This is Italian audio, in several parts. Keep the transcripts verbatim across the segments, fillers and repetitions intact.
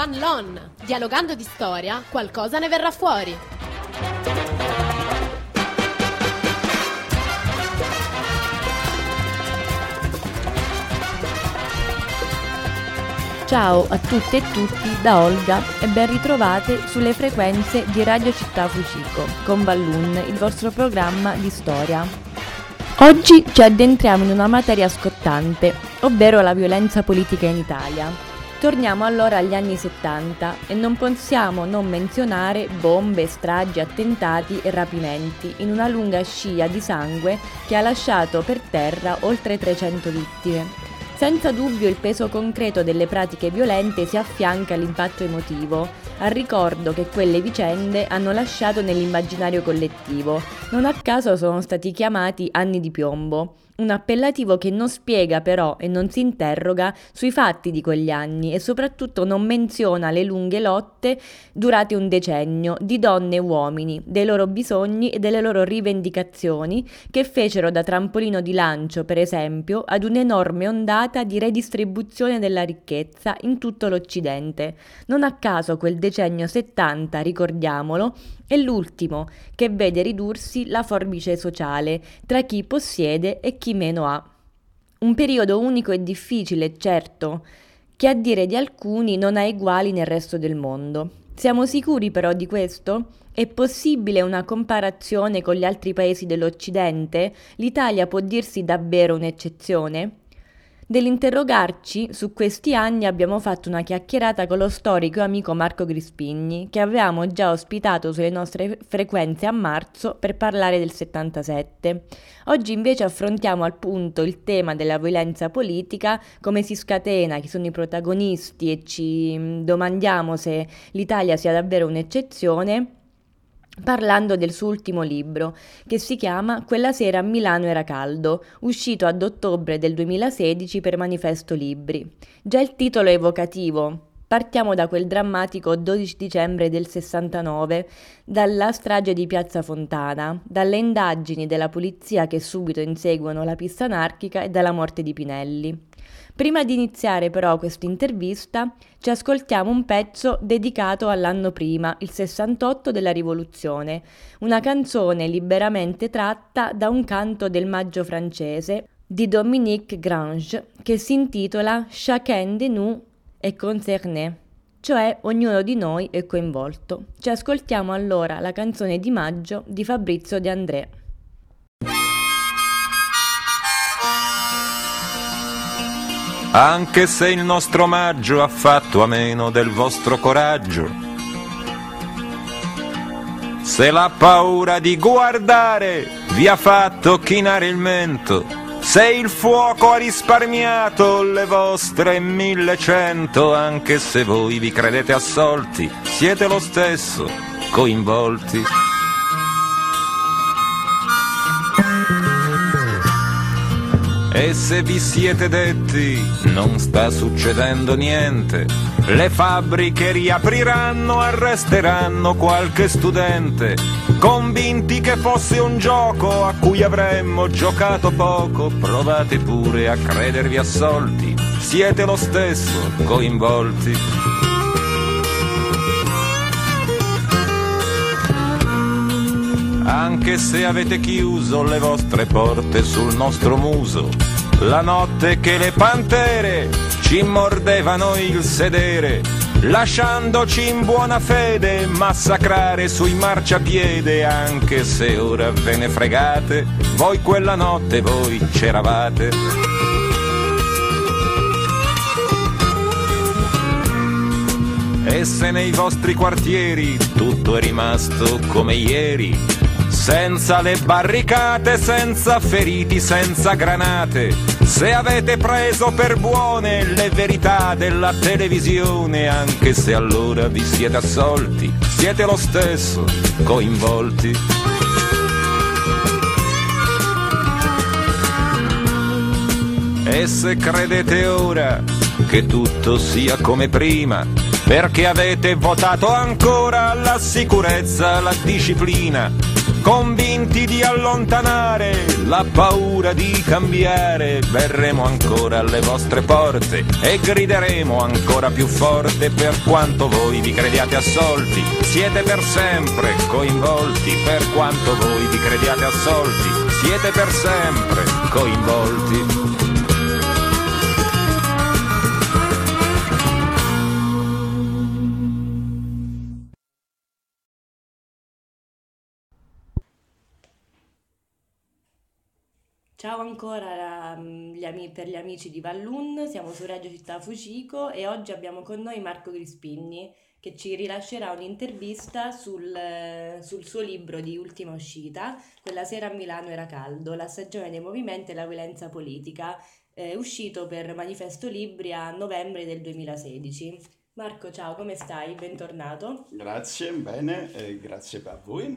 Fan Lon. Dialogando di storia, qualcosa ne verrà fuori. Ciao a tutte e tutti da Olga e ben ritrovate sulle frequenze di Radio Città Fucico con Balloon, il vostro programma di storia. Oggi ci addentriamo in una materia scottante, ovvero la violenza politica in Italia. Torniamo allora agli anni settanta e non possiamo non menzionare bombe, stragi, attentati e rapimenti in una lunga scia di sangue che ha lasciato per terra oltre trecento vittime. Senza dubbio il peso concreto delle pratiche violente si affianca all'impatto emotivo, al ricordo che quelle vicende hanno lasciato nell'immaginario collettivo. Non a caso sono stati chiamati anni di piombo, un appellativo che non spiega però e non si interroga sui fatti di quegli anni e soprattutto non menziona le lunghe lotte durate un decennio di donne e uomini, dei loro bisogni e delle loro rivendicazioni che fecero da trampolino di lancio, per esempio, ad un'enorme ondata di redistribuzione della ricchezza in tutto l'Occidente. Non a caso quel decennio settanta, ricordiamolo, è l'ultimo che vede ridursi la forbice sociale tra chi possiede e chi meno ha. Un periodo unico e difficile, certo, che a dire di alcuni non ha eguali nel resto del mondo. Siamo sicuri però di questo? È possibile una comparazione con gli altri paesi dell'Occidente? L'Italia può dirsi davvero un'eccezione? Dell'interrogarci su questi anni abbiamo fatto una chiacchierata con lo storico e amico Marco Grispigni, che avevamo già ospitato sulle nostre frequenze a marzo per parlare del settantasette. Oggi invece affrontiamo appunto il tema della violenza politica, come si scatena, chi sono i protagonisti e ci domandiamo se l'Italia sia davvero un'eccezione, parlando del suo ultimo libro, che si chiama Quella sera a Milano era caldo, uscito ad ottobre del duemilasedici per Manifesto Libri. Già il titolo è evocativo. Partiamo da quel drammatico dodici dicembre del sessantanove, dalla strage di Piazza Fontana, dalle indagini della polizia che subito inseguono la pista anarchica e dalla morte di Pinelli. Prima di iniziare però questa intervista ci ascoltiamo un pezzo dedicato all'anno prima, il sessantotto della Rivoluzione, una canzone liberamente tratta da un canto del maggio francese di Dominique Grange che si intitola Chacun de nous est concerné, cioè ognuno di noi è coinvolto. Ci ascoltiamo allora la canzone di maggio di Fabrizio De André. Anche se il nostro maggio ha fatto a meno del vostro coraggio, se la paura di guardare vi ha fatto chinare il mento, se il fuoco ha risparmiato le vostre millecento, anche se voi vi credete assolti, siete lo stesso coinvolti. E se vi siete detti non sta succedendo niente, le fabbriche riapriranno, arresteranno qualche studente, convinti che fosse un gioco a cui avremmo giocato poco, provate pure a credervi assolti, siete lo stesso coinvolti. Anche se avete chiuso le vostre porte sul nostro muso, la notte che le pantere ci mordevano il sedere, lasciandoci in buona fede massacrare sui marciapiede, anche se ora ve ne fregate, voi quella notte voi c'eravate. E se nei vostri quartieri tutto è rimasto come ieri, senza le barricate, senza feriti, senza granate, se avete preso per buone le verità della televisione, anche se allora vi siete assolti, siete lo stesso coinvolti. E se credete ora che tutto sia come prima, perché avete votato ancora la sicurezza, la disciplina, convinti di allontanare la paura di cambiare. Verremo ancora alle vostre porte e grideremo ancora più forte, per quanto voi vi crediate assolti, siete per sempre coinvolti, per quanto voi vi crediate assolti, siete per sempre coinvolti. Ciao ancora gli ami- per gli amici di Vallun, siamo su Radio Città Fucico e oggi abbiamo con noi Marco Crispinni che ci rilascerà un'intervista sul, sul suo libro di ultima uscita, Quella sera a Milano era caldo, la stagione dei movimenti e la violenza politica, eh, uscito per Manifesto Libri a novembre del duemilasedici. Marco, ciao, come stai? Bentornato. Grazie, bene, eh, grazie a voi.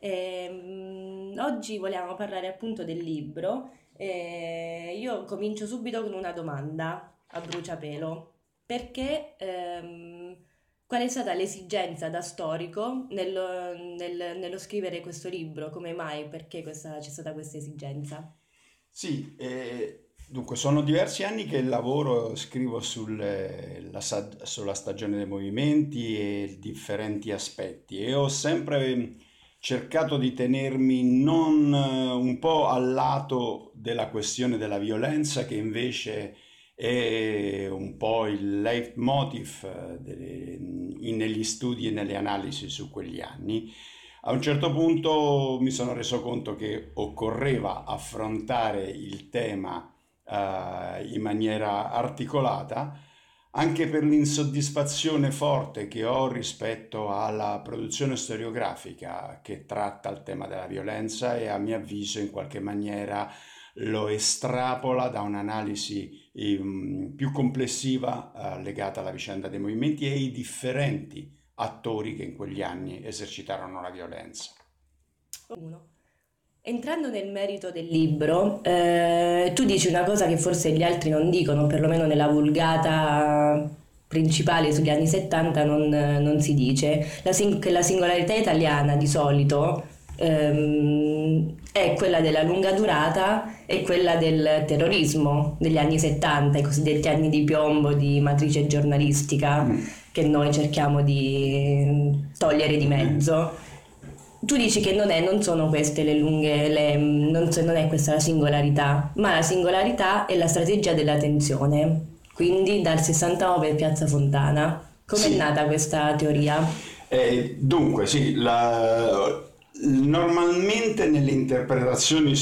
Ehm, oggi vogliamo parlare appunto del libro. Eh, io comincio subito con una domanda a bruciapelo. Perché, ehm, qual è stata l'esigenza da storico nello, nel- nello scrivere questo libro? Come mai? Perché questa- c'è stata questa esigenza? Sì, eh, dunque sono diversi anni che lavoro, scrivo sul, eh, la sa- sulla stagione dei movimenti e differenti aspetti e ho sempre cercato di tenermi non eh, un po' al lato della questione della violenza, che invece è un po' il leitmotiv eh, delle- in- negli studi e nelle analisi su quegli anni. A un certo punto mi sono reso conto che occorreva affrontare il tema eh, in maniera articolata, anche per l'insoddisfazione forte che ho rispetto alla produzione storiografica che tratta il tema della violenza e a mio avviso in qualche maniera lo estrapola da un'analisi ehm, più complessiva eh, legata alla vicenda dei movimenti e ai differenti attori che in quegli anni esercitarono la violenza. Uno. Entrando nel merito del libro, eh, tu dici una cosa che forse gli altri non dicono, perlomeno nella vulgata principale sugli anni settanta non, non si dice, la sing- che la singolarità italiana di solito ehm, è quella della lunga durata e quella del terrorismo degli anni settanta, i cosiddetti anni di piombo di matrice giornalistica Mm. che noi cerchiamo di togliere di mezzo. Tu dici che non è, non sono queste le lunghe, le- non, so- non è questa la singolarità, ma la singolarità è la strategia della tensione. Quindi dal sessantanove Piazza Fontana. Com'è Sì. nata questa teoria? Eh, dunque, sì, la- normalmente nelle interpretazioni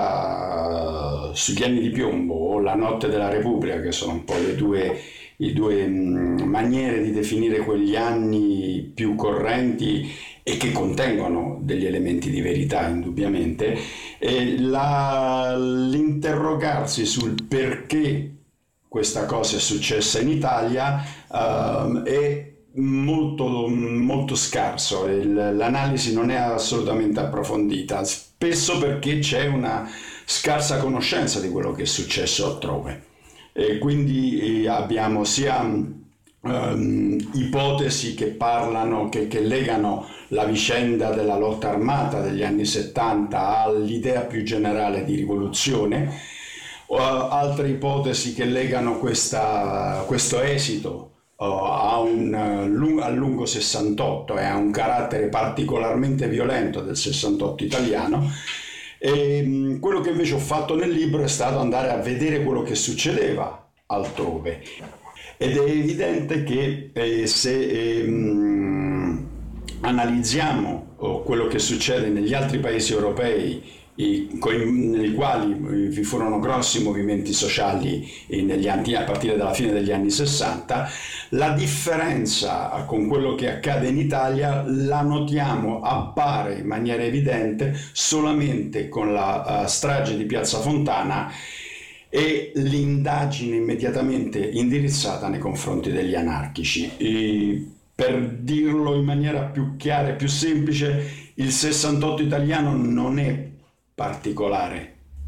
sulla- sugli anni di piombo o la notte della Repubblica, che sono un po' le due, i due mh, maniere di definire quegli anni più correnti e che contengono degli elementi di verità, indubbiamente, e la- l'interrogarsi sul perché questa cosa è successa in Italia ehm, è molto, molto scarso. Il- l'analisi non è assolutamente approfondita, spesso perché c'è una scarsa conoscenza di quello che è successo altrove. E quindi eh, abbiamo sia ehm, ipotesi che parlano, che, che legano la vicenda della lotta armata degli anni settanta all'idea più generale di rivoluzione, o altre ipotesi che legano questa- questo esito uh, a un, uh, lung- al lungo sessantotto e a un carattere particolarmente violento del sessantotto italiano. E, mh, quello che invece ho fatto nel libro è stato andare a vedere quello che succedeva altrove. Ed è evidente che eh, se ehm, analizziamo oh, quello che succede negli altri paesi europei, i- coi- nei quali eh, vi furono grossi movimenti sociali eh, negli anni, a partire dalla fine degli anni sessanta, la differenza con quello che accade in Italia la notiamo, appare in maniera evidente solamente con la eh, strage di Piazza Fontana e l'indagine immediatamente indirizzata nei confronti degli anarchici. E per dirlo in maniera più chiara e più semplice, il sessantotto italiano non è particolare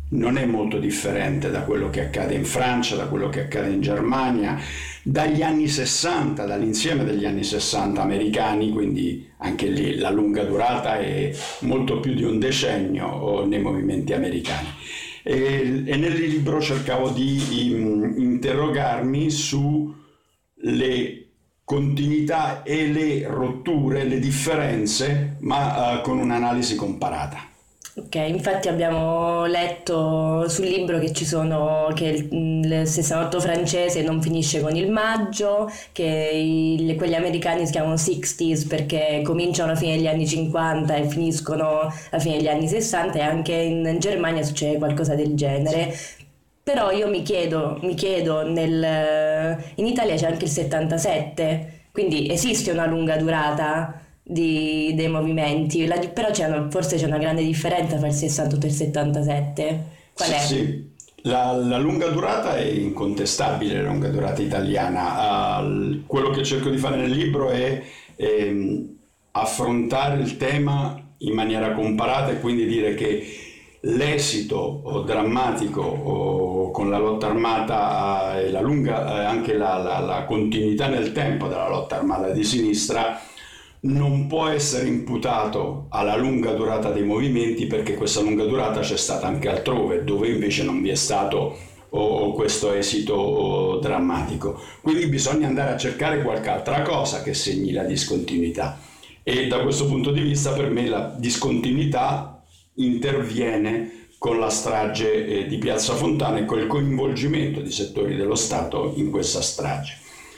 non è molto differente da quello che accade in Francia, da quello che accade in Germania, dagli anni sessanta, dall'insieme degli anni sessanta americani, quindi anche lì la lunga durata è molto più di un decennio nei movimenti americani. E, e nel libro cercavo di um, interrogarmi sulle continuità e le rotture, le differenze, ma uh, con un'analisi comparata. Ok, infatti abbiamo letto sul libro che ci sono che il, il sessantotto francese non finisce con il maggio, che i, quelli americani si chiamano sixties perché cominciano alla fine degli anni cinquanta e finiscono alla fine degli anni sessanta, e anche in Germania succede qualcosa del genere. Però io mi chiedo, mi chiedo nel, in Italia c'è anche il settantasette, quindi esiste una lunga durata Di, dei movimenti, la, però c'è una, forse c'è una grande differenza tra il sessantotto e il settantasette. Qual sì, è? Sì. La, la lunga durata è incontestabile, la lunga durata italiana. Uh, quello che cerco di fare nel libro è ehm, affrontare il tema in maniera comparata e quindi dire che l'esito o drammatico o con la lotta armata e la lunga, eh, anche la, la, la continuità nel tempo della lotta armata di sinistra non può essere imputato alla lunga durata dei movimenti, perché questa lunga durata c'è stata anche altrove, dove invece non vi è stato oh, questo esito oh, drammatico. Quindi bisogna andare a cercare qualche altra cosa che segni la discontinuità, e da questo punto di vista per me la discontinuità interviene con la strage eh, di Piazza Fontana e col coinvolgimento di settori dello Stato in questa strage.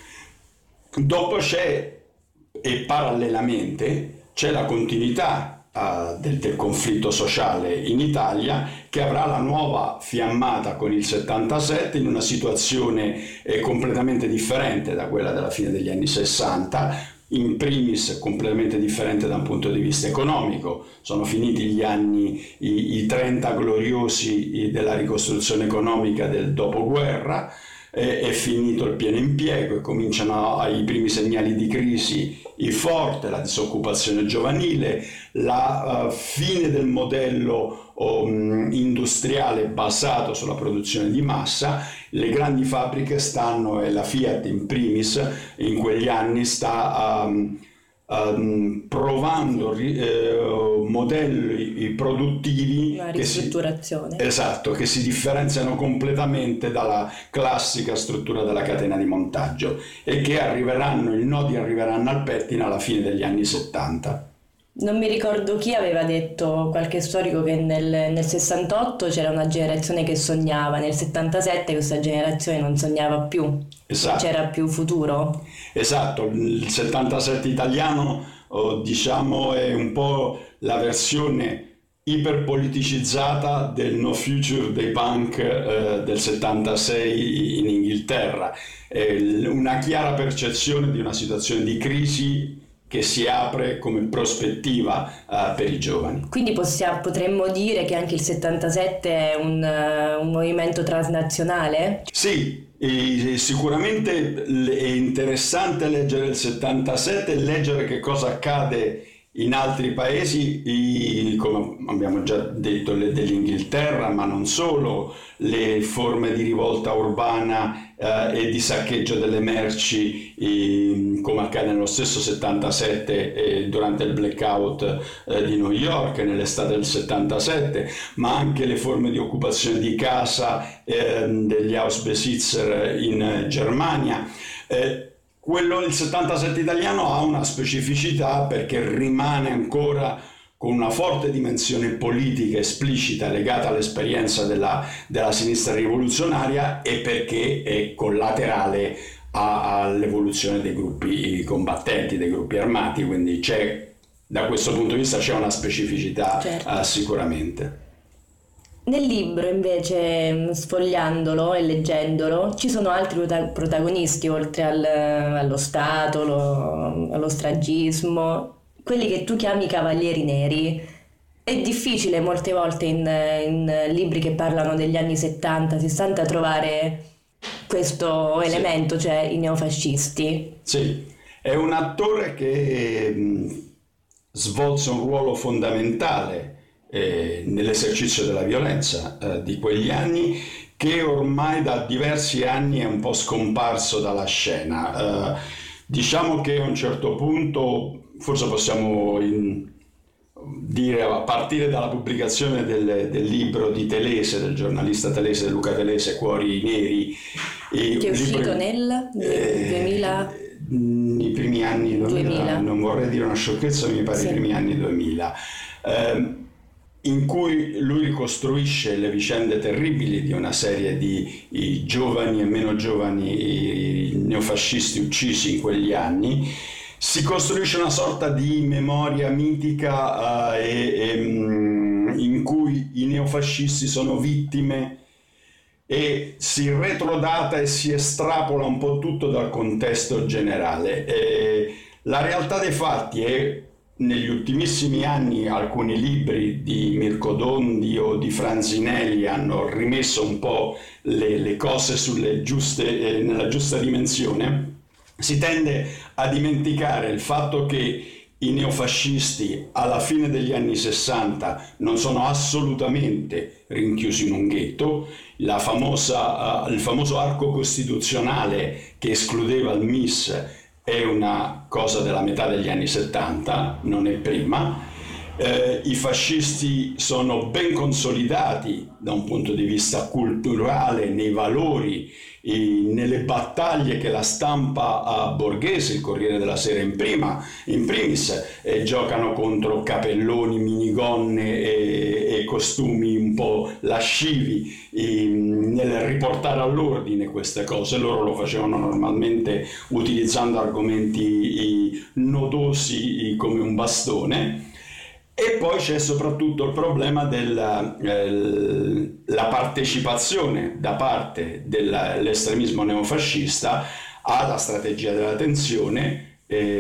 Dopo c'è, e parallelamente c'è la continuità uh, del, del conflitto sociale in Italia, che avrà la nuova fiammata con il settantasette in una situazione eh, completamente differente da quella della fine degli anni sessanta, in primis completamente differente da un punto di vista economico. Sono finiti gli anni, i, i trenta gloriosi della ricostruzione economica del dopoguerra, è finito il pieno impiego e cominciano ai primi segnali di crisi il forte, la disoccupazione giovanile, la uh, fine del modello um, industriale basato sulla produzione di massa. Le grandi fabbriche stanno, e la Fiat in primis in quegli anni sta um, um, provando eh, modelli produttivi, una ristrutturazione, che si, esatto, che si differenziano completamente dalla classica struttura della catena di montaggio e che arriveranno, i nodi arriveranno al pettine alla fine degli anni settanta. Non mi ricordo chi aveva detto, qualche storico, che nel, nel sessantotto c'era una generazione che sognava, nel settantasette questa generazione non sognava più, esatto. C'era più futuro. Esatto, il settantasette italiano oh, diciamo è un po' la versione iperpoliticizzata del No Future dei punk eh, del settantasei in Inghilterra, eh, una chiara percezione di una situazione di crisi che si apre come prospettiva uh, per i giovani. Quindi possiamo, potremmo dire che anche il settantasette è un, uh, un movimento transnazionale? Sì, e sicuramente è interessante leggere il settantasette e leggere che cosa accade in altri paesi, i, come abbiamo già detto, le, dell'Inghilterra, ma non solo, le forme di rivolta urbana eh, e di saccheggio delle merci, eh, come accade nello stesso settantasette eh, durante il blackout eh, di New York nell'estate del settantasette, ma anche le forme di occupazione di casa eh, degli Hausbesitzer in Germania. Eh, Quello, il settantasette italiano ha una specificità perché rimane ancora con una forte dimensione politica esplicita legata all'esperienza della, della sinistra rivoluzionaria e perché è collaterale a, all'evoluzione dei gruppi combattenti, dei gruppi armati, quindi c'è, da questo punto di vista c'è una specificità, certo. uh, sicuramente. Nel libro invece, sfogliandolo e leggendolo, ci sono altri protagonisti oltre al, allo Stato, lo, allo stragismo, quelli che tu chiami cavalieri neri. È difficile molte volte in, in libri che parlano degli anni settanta sessanta trovare questo elemento, sì. Cioè i neofascisti. Sì, è un attore che mh, svolse un ruolo fondamentale eh, nell'esercizio della violenza eh, di quegli anni, che ormai da diversi anni è un po' scomparso dalla scena. Eh, diciamo che a un certo punto, forse possiamo in, dire, a partire dalla pubblicazione del, del libro di Telese, del giornalista Telese, Luca Telese, Cuori Neri, e che è uscito libro, nel eh, duemila... i primi anni duemila, duemila, non vorrei dire una sciocchezza, mi pare sì. I primi anni duemila, eh, in cui lui ricostruisce le vicende terribili di una serie di i giovani e meno giovani i neofascisti uccisi in quegli anni. Si costruisce una sorta di memoria mitica uh, e, e, in cui i neofascisti sono vittime, e si retrodata e si estrapola un po' tutto dal contesto generale. E la realtà dei fatti è, negli ultimissimi anni alcuni libri di Mirko Dondi o di Franzinelli hanno rimesso un po' le, le cose sulle giuste, eh, nella giusta dimensione. Si tende a dimenticare il fatto che i neofascisti alla fine degli anni sessanta non sono assolutamente rinchiusi in un ghetto. La famosa, uh, il famoso arco costituzionale che escludeva il M I S è una cosa della metà degli anni settanta, non è prima. Eh, I fascisti sono ben consolidati da un punto di vista culturale, nei valori, e nelle battaglie che la stampa borghese, il Corriere della Sera in, prima, in primis, eh, giocano contro capelloni, minigonne e, e costumi un po' lascivi, e, nel riportare all'ordine queste cose. Loro lo facevano normalmente utilizzando argomenti nodosi come un bastone. E poi c'è soprattutto il problema della eh, la partecipazione da parte dell'estremismo neofascista alla strategia della tensione,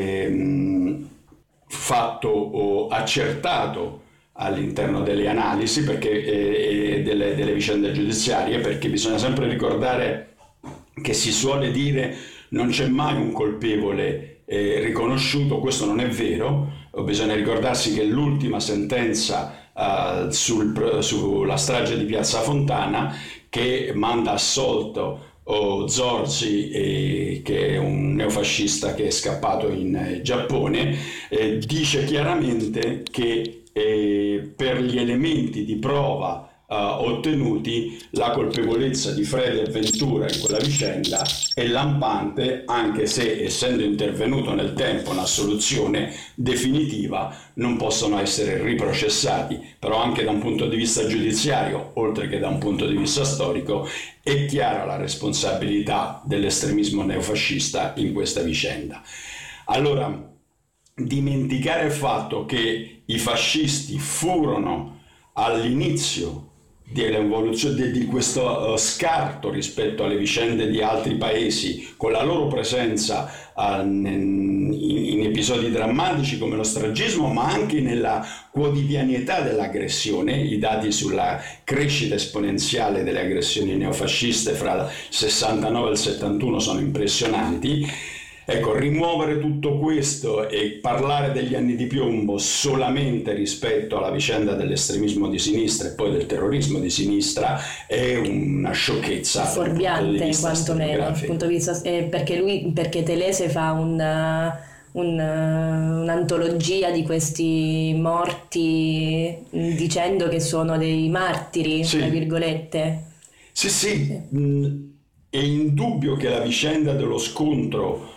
eh, fatto o accertato all'interno delle analisi perché, eh, delle, delle vicende giudiziarie, perché bisogna sempre ricordare che si suole dire non c'è mai un colpevole eh, riconosciuto. Questo non è vero. Bisogna ricordarsi che l'ultima sentenza uh, sul, sulla strage di Piazza Fontana, che manda assolto oh, Zorzi, eh, che è un neofascista che è scappato in eh, Giappone, eh, dice chiaramente che eh, per gli elementi di prova Uh, ottenuti, la colpevolezza di Frede e Ventura in quella vicenda è lampante, anche se, essendo intervenuto nel tempo una soluzione definitiva, non possono essere riprocessati. Però anche da un punto di vista giudiziario, oltre che da un punto di vista storico, è chiara la responsabilità dell'estremismo neofascista in questa vicenda. Allora, dimenticare il fatto che i fascisti furono all'inizio dell'evoluzione di questo uh, scarto rispetto alle vicende di altri paesi, con la loro presenza uh, in, in episodi drammatici come lo stragismo, ma anche nella quotidianità dell'aggressione. I dati sulla crescita esponenziale delle aggressioni neofasciste fra il sessantanove e il settantuno sono impressionanti. Ecco, rimuovere tutto questo e parlare degli anni di piombo solamente rispetto alla vicenda dell'estremismo di sinistra e poi del terrorismo di sinistra è una sciocchezza. Fuorviante, quantomeno, dal punto di vista, eh, perché lui, perché Telese fa un, un, un'antologia di questi morti dicendo che sono dei martiri, sì. Tra virgolette. Sì, sì, sì. È indubbio che la vicenda dello scontro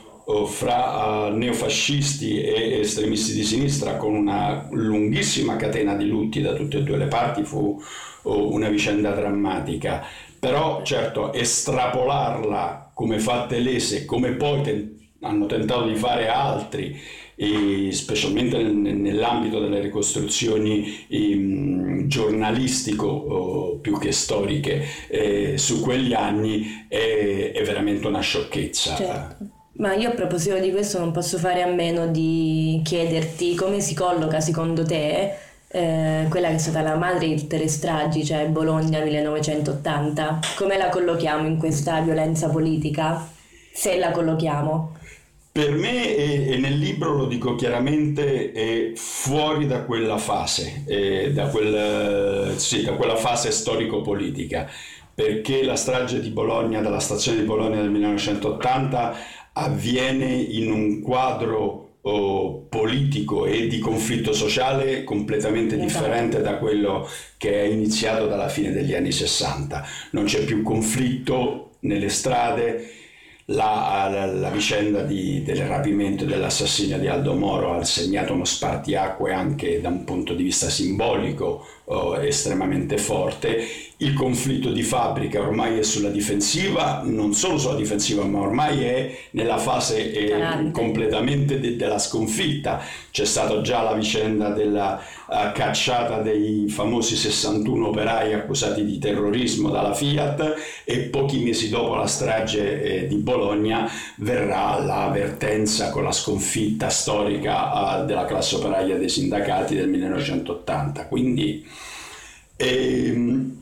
fra uh, neofascisti e estremisti di sinistra, con una lunghissima catena di lutti da tutte e due le parti, fu uh, una vicenda drammatica. Però certo, estrapolarla come fa Telese, come poi ten- hanno tentato di fare altri, e specialmente nel, nell'ambito delle ricostruzioni um, giornalistico uh, più che storiche eh, su quegli anni, è, è veramente una sciocchezza. Certo. Ma io a proposito di questo non posso fare a meno di chiederti come si colloca secondo te eh, quella che è stata la madre di tutte le stragi, cioè Bologna millenovecentottanta. Come la collochiamo in questa violenza politica? Se la collochiamo. Per me, e, e nel libro lo dico chiaramente, è fuori da quella fase, eh, da, quel, sì, da quella fase storico-politica, perché la strage di Bologna, dalla stazione di Bologna del millenovecentottanta, avviene in un quadro oh, politico e di conflitto sociale completamente differente da quello che è iniziato dalla fine degli anni sessanta. Non c'è più conflitto nelle strade. La, la, la vicenda di, del rapimento e dell'assassinio di Aldo Moro ha segnato uno spartiacque anche da un punto di vista simbolico oh, estremamente forte. Il conflitto di Fabbrica ormai è sulla difensiva, non solo sulla difensiva, ma ormai è nella fase eh, completamente de, della sconfitta. C'è stata già la vicenda della uh, cacciata dei famosi sessantuno operai accusati di terrorismo dalla Fiat, e pochi mesi dopo la strage eh, di Bologna verrà l'avvertenza con la sconfitta storica uh, della classe operaia dei sindacati del millenovecentottanta. Quindi ehm,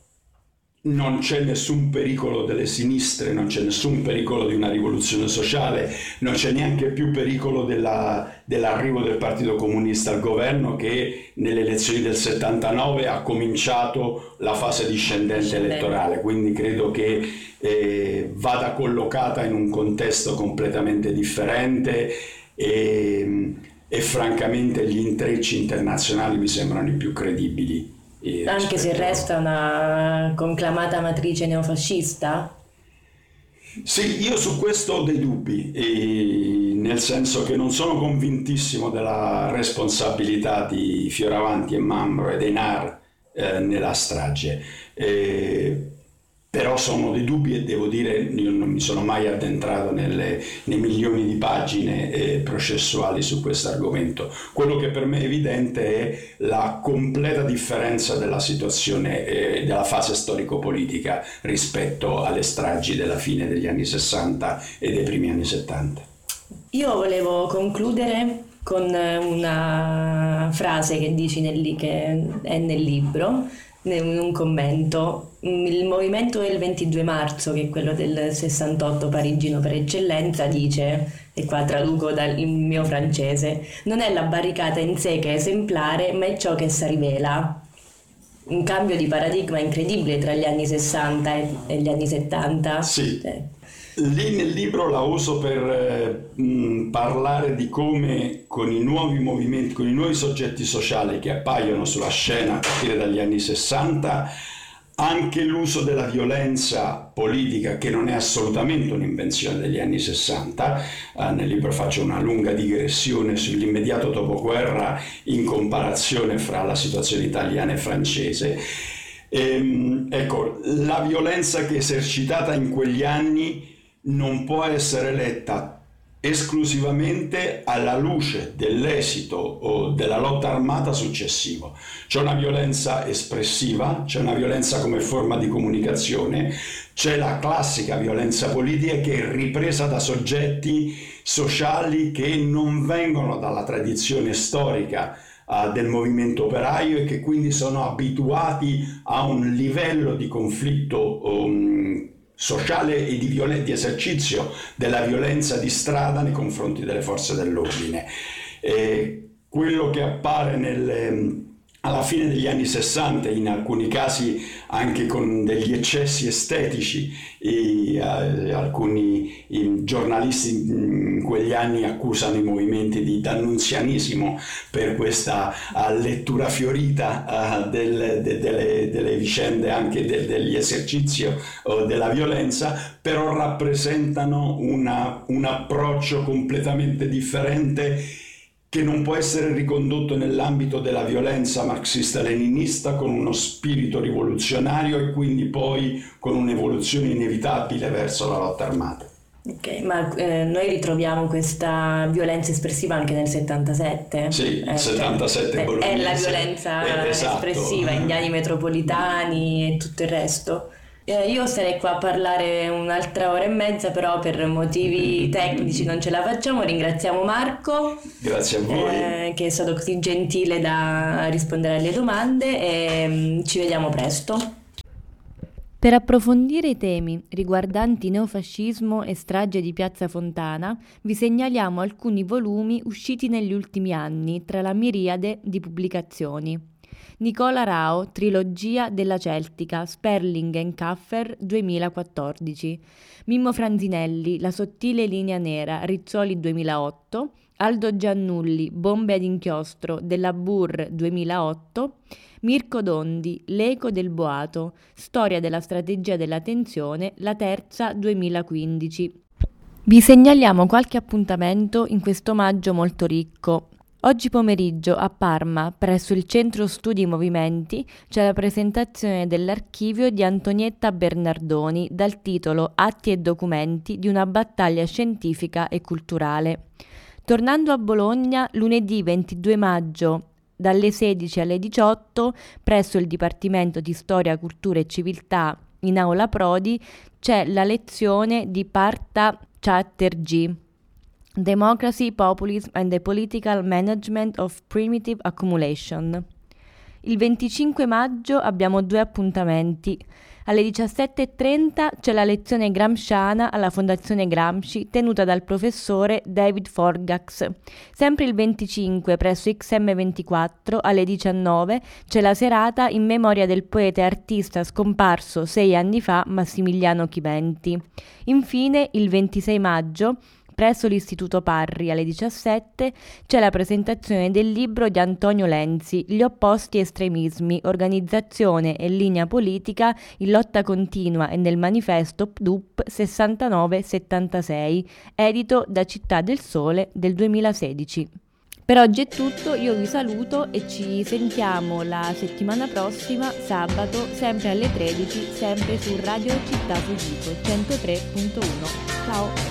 non c'è nessun pericolo delle sinistre, non c'è nessun pericolo di una rivoluzione sociale, non c'è neanche più pericolo della, dell'arrivo del Partito Comunista al governo, che nelle elezioni del settantanove ha cominciato la fase discendente elettorale. Quindi credo che eh, vada collocata in un contesto completamente differente e, e francamente gli intrecci internazionali mi sembrano i più credibili. Anche se resta una conclamata matrice neofascista? Sì, io su questo ho dei dubbi, e nel senso che non sono convintissimo della responsabilità di Fioravanti e Mambro e dei N A R eh, nella strage. Eh, però sono dei dubbi, e devo dire, io non mi sono mai addentrato nelle, nei milioni di pagine eh, processuali su questo argomento. Quello che per me è evidente è la completa differenza della situazione eh, della fase storico-politica rispetto alle stragi della fine degli anni sessanta e dei primi anni settanta. Io volevo concludere con una frase che dici nel, che è nel libro, in un commento. Il movimento del ventidue marzo, che è quello del sessantotto parigino per eccellenza, dice, e qua traduco dal mio francese: non è la barricata in sé che è esemplare, ma è ciò che si rivela. Un cambio di paradigma incredibile tra gli anni sessanta e gli anni settanta. Sì. Cioè. Lì nel libro la uso per eh, mh, parlare di come con i nuovi movimenti, con i nuovi soggetti sociali che appaiono sulla scena a partire dagli anni sessanta, anche l'uso della violenza politica, che non è assolutamente un'invenzione degli anni sessanta, eh, nel libro faccio una lunga digressione sull'immediato dopoguerra in comparazione fra la situazione italiana e francese. Ehm, ecco, la violenza che è esercitata in quegli anni non può essere letta esclusivamente alla luce dell'esito o della lotta armata successivo. C'è una violenza espressiva, c'è una violenza come forma di comunicazione, c'è la classica violenza politica che è ripresa da soggetti sociali che non vengono dalla tradizione storica uh, del movimento operaio e che quindi sono abituati a un livello di conflitto um, sociale e di, violen- di esercizio della violenza di strada nei confronti delle forze dell'ordine. E quello che appare nelle, alla fine degli anni sessanta, in alcuni casi anche con degli eccessi estetici, e, eh, alcuni i giornalisti in quegli anni accusano i movimenti di dannunzianismo per questa uh, lettura fiorita uh, del, de, delle, delle vicende anche de, degli esercizi uh, della violenza, però rappresentano una, un approccio completamente differente che non può essere ricondotto nell'ambito della violenza marxista-leninista, con uno spirito rivoluzionario e quindi poi con un'evoluzione inevitabile verso la lotta armata. Ok, ma eh, noi ritroviamo questa violenza espressiva anche nel settantasette? Sì, il eh, settantasette bolognese. È la violenza eh, esatto. espressiva, indiani metropolitani e tutto il resto. Io starei qua a parlare un'altra ora e mezza, però per motivi tecnici non ce la facciamo. Ringraziamo Marco. Grazie a voi. Eh, che è stato così gentile da rispondere alle domande, e ci vediamo presto. Per approfondire i temi riguardanti neofascismo e strage di Piazza Fontana, vi segnaliamo alcuni volumi usciti negli ultimi anni tra la miriade di pubblicazioni. Nicola Rao, Trilogia della Celtica, Sperling and Kaffer, duemilaquattordici. Mimmo Franzinelli, La sottile linea nera, Rizzoli duemilaotto. Aldo Giannulli, Bombe ad inchiostro, della Burr duemilaotto. Mirko Dondi, L'eco del boato, Storia della strategia della tensione, La terza duemilaquindici. Vi segnaliamo qualche appuntamento in questo maggio molto ricco. Oggi pomeriggio a Parma, presso il Centro Studi Movimenti, c'è la presentazione dell'archivio di Antonietta Bernardoni dal titolo Atti e documenti di una battaglia scientifica e culturale. Tornando a Bologna, lunedì ventidue maggio, dalle sedici alle diciotto, presso il Dipartimento di Storia, Cultura e Civiltà in Aula Prodi, c'è la lezione di Partha Chatterjee, Democracy, Populism and the Political Management of Primitive Accumulation. Il venticinque maggio abbiamo due appuntamenti. Alle diciassette e trenta c'è la lezione gramsciana alla Fondazione Gramsci tenuta dal professore David Forgax. Sempre il venticinque presso X M ventiquattro alle diciannove c'è la serata in memoria del poeta e artista scomparso sei anni fa Massimiliano Chimenti. Infine il ventisei maggio presso l'Istituto Parri alle diciassette c'è la presentazione del libro di Antonio Lenzi, Gli opposti estremismi, organizzazione e linea politica in lotta continua e nel manifesto P D U P sessantanove settantasei, edito da Città del Sole del duemilasedici. Per oggi è tutto, io vi saluto e ci sentiamo la settimana prossima, sabato, sempre alle tredici, sempre su Radio Città Fugico centotre punto uno. Ciao!